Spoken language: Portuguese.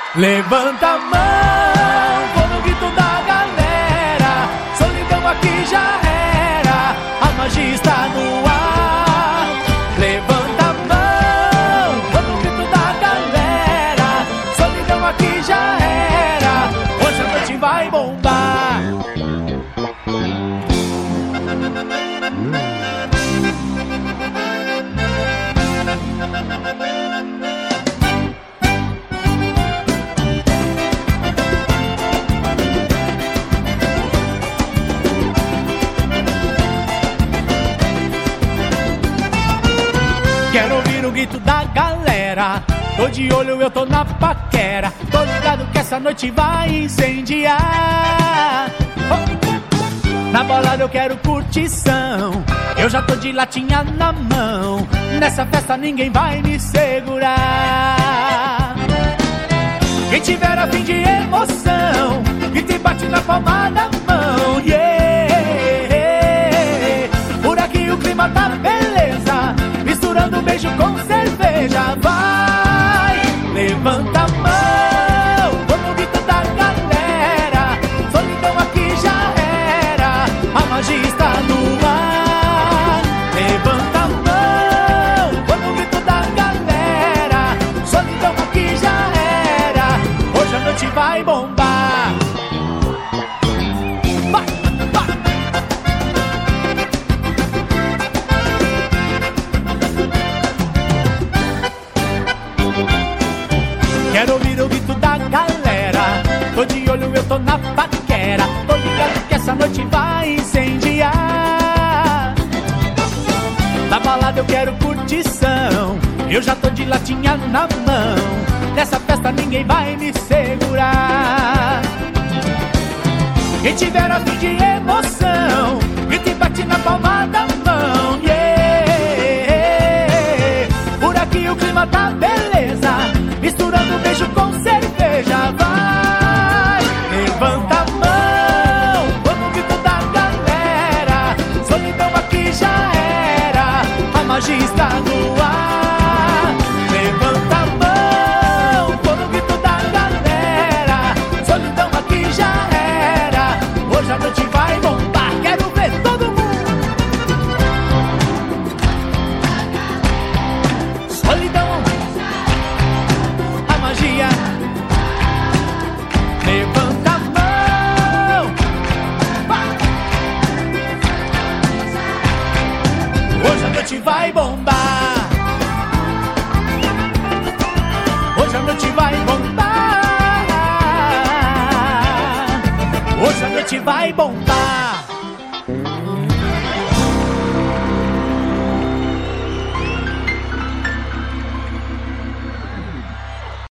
Levanta a mão, vou no grito da galera. Solidão aqui já era, a magia está no ar. Levanta a mão, vou no grito da galera. Solidão aqui já era, hoje a noite vai bombar. Quero ouvir o grito da galera. Tô de olho, eu tô na paquera. Tô ligado que essa noite vai incendiar. Na balada eu quero curtição. Eu já tô de latinha na mão. Nessa festa ninguém vai me segurar. Quem tiver a fim de emoção, grita e bate na palma da mão. Yeah. Por aqui o clima tá beleza, misturando beijo com cerveja. Vai, levanta a mão, vou no grito da galera. Solidão aqui já era, a magia está no ar. Levanta a mão, vou no grito da galera. Solidão aqui já era, hoje a noite vai bombar. Vai, vai. Quero ouvir o grito da galera. Tô de olho, eu tô na paquera. Tô ligado que essa noite vai incendiar. Na balada eu quero curtição. Eu já tô de latinha na mão. Nessa festa ninguém vai me segurar. Quem tiver a fim de emoção, grita e bate na palma da mão. Yeah. Por aqui o clima tá beleza, misturando beijo com cerveja. Vai, levanta a mão, vou no grito da galera. Solidão aqui já era, a magia está no ar. Levanta a mão, vou no grito da galera. Solidão aqui já era, hoje a noite vai bombar. Quero ver todo mundo. Solidão, a magia. Levanta a mão. Vai. Hoje a noite vai bombar. Hoje a noite vai bombar. Hoje a noite vai bombar.